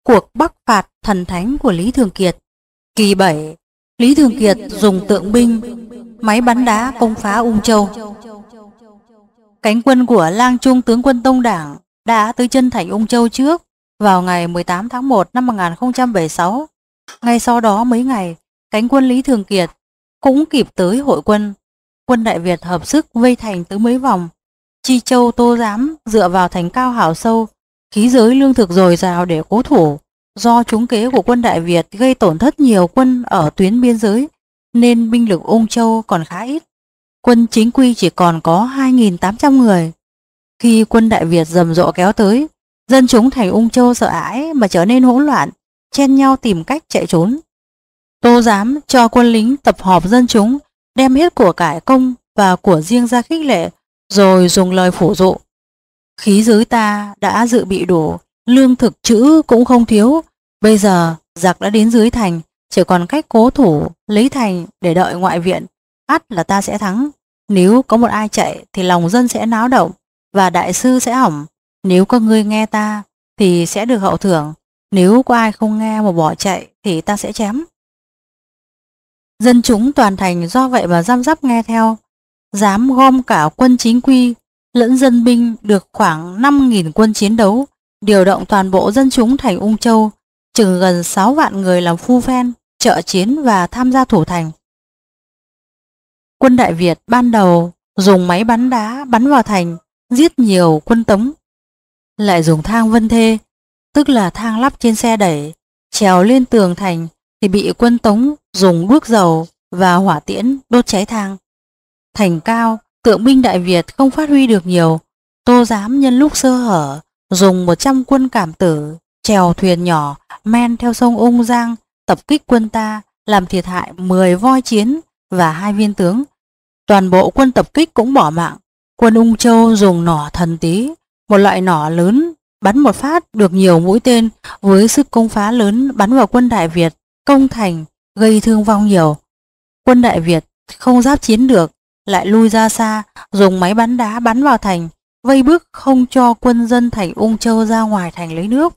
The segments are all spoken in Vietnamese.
Cuộc bắc phạt thần thánh của Lý Thường Kiệt. Kỳ 7, Lý Thường Kiệt dùng tượng binh, máy bắn đá công phá Ung Châu. Cánh quân của Lang Trung tướng quân Tông Đảng đã tới chân thành Ung Châu trước vào ngày 18 tháng 1 năm 1076. Ngay sau đó mấy ngày, cánh quân Lý Thường Kiệt cũng kịp tới hội quân. Quân Đại Việt hợp sức vây thành tới mấy vòng. Chi Châu Tô Giám dựa vào thành cao hào sâu, khí giới lương thực dồi dào để cố thủ. Do trúng kế của quân Đại Việt gây tổn thất nhiều quân ở tuyến biên giới, nên binh lực Ung Châu còn khá ít. Quân chính quy chỉ còn có 2.800 người. Khi quân Đại Việt rầm rộ kéo tới, dân chúng thành Ung Châu sợ hãi mà trở nên hỗn loạn, chen nhau tìm cách chạy trốn. Tô Giám cho quân lính tập họp dân chúng, đem hết của cải công và của riêng ra khích lệ, rồi dùng lời phủ dụ. Khí giới ta đã dự bị đủ, lương thực trữ cũng không thiếu. Bây giờ giặc đã đến dưới thành, chỉ còn cách cố thủ lấy thành để đợi ngoại viện. Ắt là ta sẽ thắng. Nếu có một ai chạy thì lòng dân sẽ náo động và đại sư sẽ hỏng. Nếu có người nghe ta thì sẽ được hậu thưởng. Nếu có ai không nghe mà bỏ chạy thì ta sẽ chém. Dân chúng toàn thành do vậy mà răm rắp nghe theo. Dám gom cả quân chính quy lẫn dân binh được khoảng 5.000 quân chiến đấu, điều động toàn bộ dân chúng thành Ung Châu, chừng gần 6 vạn người làm phu phen, trợ chiến và tham gia thủ thành. Quân Đại Việt ban đầu dùng máy bắn đá bắn vào thành, giết nhiều quân Tống. Lại dùng thang vân thê, tức là thang lắp trên xe đẩy, trèo lên tường thành thì bị quân Tống dùng đuốc dầu và hỏa tiễn đốt cháy thang. Thành cao, tượng binh Đại Việt không phát huy được nhiều. Tô Giám nhân lúc sơ hở dùng 100 quân cảm tử chèo thuyền nhỏ men theo sông Ung Giang tập kích quân ta, làm thiệt hại 10 voi chiến và 2 viên tướng. Toàn bộ quân tập kích cũng bỏ mạng. Quân Ung Châu dùng nỏ thần tí, một loại nỏ lớn bắn một phát được nhiều mũi tên, với sức công phá lớn bắn vào quân Đại Việt, công thành gây thương vong nhiều. Quân Đại Việt không giáp chiến được, lại lui ra xa, dùng máy bắn đá bắn vào thành, vây bức không cho quân dân thành Ung Châu ra ngoài thành lấy nước.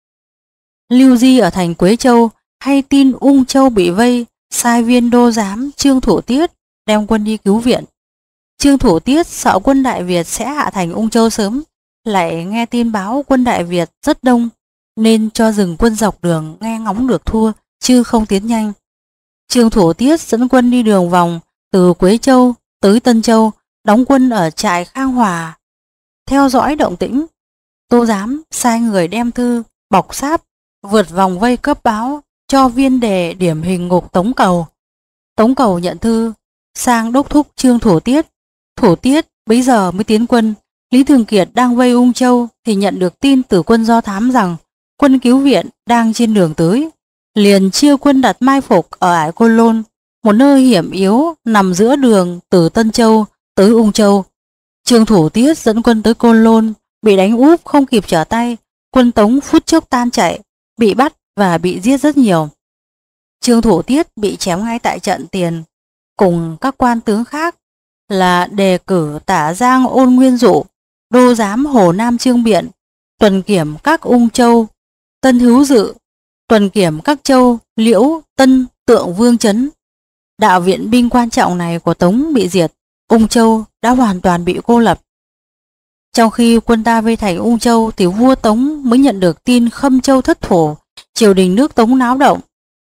Lưu Di ở thành Quế Châu hay tin Ung Châu bị vây, sai viên đô giám Trương Thủ Tiết đem quân đi cứu viện. Trương Thủ Tiết sợ quân Đại Việt sẽ hạ thành Ung Châu sớm, lại nghe tin báo quân Đại Việt rất đông, nên cho dừng quân dọc đường nghe ngóng được thua, chứ không tiến nhanh. Trương Thủ Tiết dẫn quân đi đường vòng từ Quế Châu tới Tân Châu, đóng quân ở trại Khang Hòa, theo dõi động tĩnh. Tô Giám sai người đem thư bọc sáp vượt vòng vây cấp báo cho viên đề điểm hình ngục Tống Cầu. Tống Cầu nhận thư sang đốc thúc Trương Thủ Tiết. Thủ Tiết bấy giờ mới tiến quân. Lý Thường Kiệt đang vây Ung Châu thì nhận được tin từ quân Do Thám rằng quân cứu viện đang trên đường tới, liền chia quân đặt mai phục ở ải Côn Lôn, một nơi hiểm yếu nằm giữa đường từ Tân Châu tới Ung Châu. Trương Thủ Tiết dẫn quân tới Côn Lôn, bị đánh úp không kịp trở tay, quân Tống phút chốc tan chạy, bị bắt và bị giết rất nhiều. Trương Thủ Tiết bị chém ngay tại trận tiền, cùng các quan tướng khác là đề cử Tả Giang Ôn Nguyên Dụ, đô giám Hồ Nam Trương Biện, tuần kiểm các Ung Châu Tân Hữu Dự, tuần kiểm các châu Liễu, Tân, Tượng Vương Trấn. Đạo viện binh quan trọng này của Tống bị diệt, Ung Châu đã hoàn toàn bị cô lập. Trong khi quân ta vây thành Ung Châu thì vua Tống mới nhận được tin Khâm Châu thất thủ, triều đình nước Tống náo động.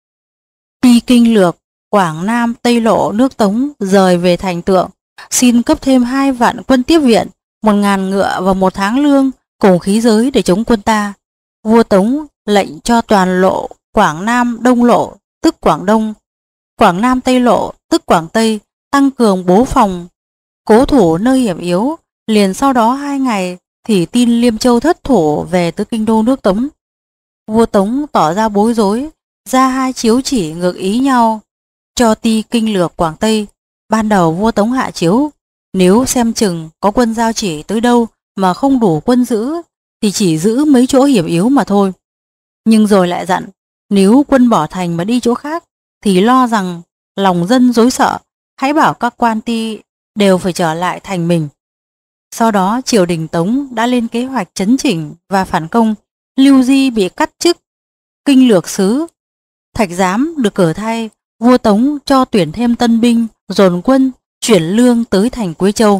Ti Kinh Lược, Quảng Nam, Tây Lộ nước Tống rời về thành Tượng, xin cấp thêm 2 vạn quân tiếp viện, 1.000 ngựa và 1 tháng lương cùng khí giới để chống quân ta. Vua Tống lệnh cho toàn lộ Quảng Nam Đông Lộ tức Quảng Đông, Quảng Nam Tây Lộ tức Quảng Tây tăng cường bố phòng, cố thủ nơi hiểm yếu. Liền sau đó 2 ngày thì tin Liêm Châu thất thủ về tới kinh đô nước Tống. Vua Tống tỏ ra bối rối, ra 2 chiếu chỉ ngược ý nhau cho Ti Kinh Lược Quảng Tây. Ban đầu vua Tống hạ chiếu, nếu xem chừng có quân giao chỉ tới đâu mà không đủ quân giữ thì chỉ giữ mấy chỗ hiểm yếu mà thôi. Nhưng rồi lại dặn, nếu quân bỏ thành mà đi chỗ khác thì lo rằng lòng dân rối sợ, hãy bảo các quan ti đều phải trở lại thành mình. Sau đó triều đình Tống đã lên kế hoạch chấn chỉnh và phản công. Lưu Di bị cắt chức kinh lược sứ. Thạch Giám được cử thay, vua Tống cho tuyển thêm tân binh, dồn quân, chuyển lương tới thành Quế Châu.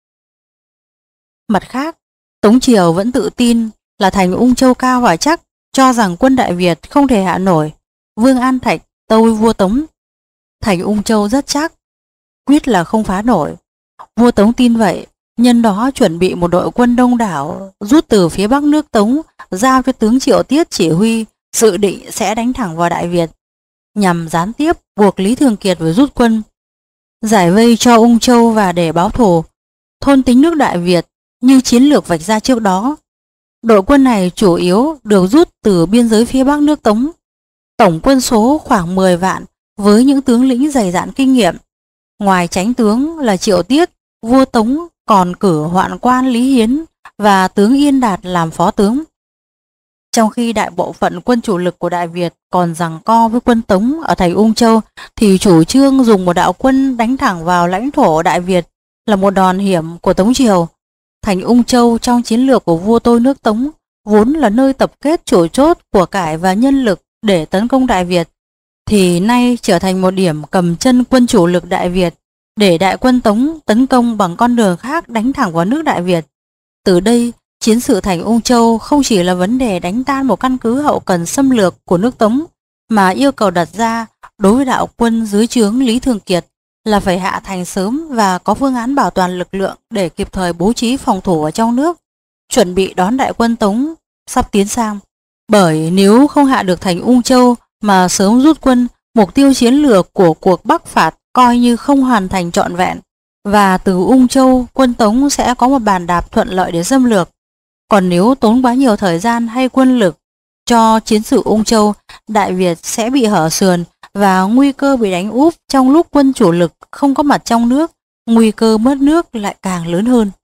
Mặt khác, Tống triều vẫn tự tin là thành Ung Châu cao và chắc, cho rằng quân Đại Việt không thể hạ nổi. Vương An Thạch tâu với vua Tống: thành Ung Châu rất chắc, quyết là không phá nổi. Vua Tống tin vậy, nhân đó chuẩn bị một đội quân đông đảo rút từ phía bắc nước Tống, giao cho tướng Triệu Tiết chỉ huy, dự định sẽ đánh thẳng vào Đại Việt, nhằm gián tiếp buộc Lý Thường Kiệt phải rút quân, giải vây cho Ung Châu và để báo thù, thôn tính nước Đại Việt như chiến lược vạch ra trước đó. Đội quân này chủ yếu được rút từ biên giới phía bắc nước Tống, tổng quân số khoảng 10 vạn với những tướng lĩnh dày dạn kinh nghiệm. Ngoài chánh tướng là Triệu Tiết, vua Tống còn cử hoạn quan Lý Hiến và tướng Yên Đạt làm phó tướng. Trong khi đại bộ phận quân chủ lực của Đại Việt còn giằng co với quân Tống ở thành Ung Châu, thì chủ trương dùng một đạo quân đánh thẳng vào lãnh thổ Đại Việt là một đòn hiểm của Tống triều. Thành Ung Châu trong chiến lược của vua tôi nước Tống vốn là nơi tập kết chủ chốt của cải và nhân lực để tấn công Đại Việt, thì nay trở thành một điểm cầm chân quân chủ lực Đại Việt để đại quân Tống tấn công bằng con đường khác đánh thẳng vào nước Đại Việt. Từ đây, chiến sự thành Ung Châu không chỉ là vấn đề đánh tan một căn cứ hậu cần xâm lược của nước Tống, mà yêu cầu đặt ra đối với đạo quân dưới trướng Lý Thường Kiệt là phải hạ thành sớm và có phương án bảo toàn lực lượng để kịp thời bố trí phòng thủ ở trong nước, chuẩn bị đón đại quân Tống sắp tiến sang. Bởi nếu không hạ được thành Ung Châu mà sớm rút quân, mục tiêu chiến lược của cuộc bắc phạt coi như không hoàn thành trọn vẹn, và từ Ung Châu quân Tống sẽ có một bàn đạp thuận lợi để xâm lược. Còn nếu tốn quá nhiều thời gian hay quân lực cho chiến sự Ung Châu, Đại Việt sẽ bị hở sườn và nguy cơ bị đánh úp trong lúc quân chủ lực không có mặt trong nước, nguy cơ mất nước lại càng lớn hơn.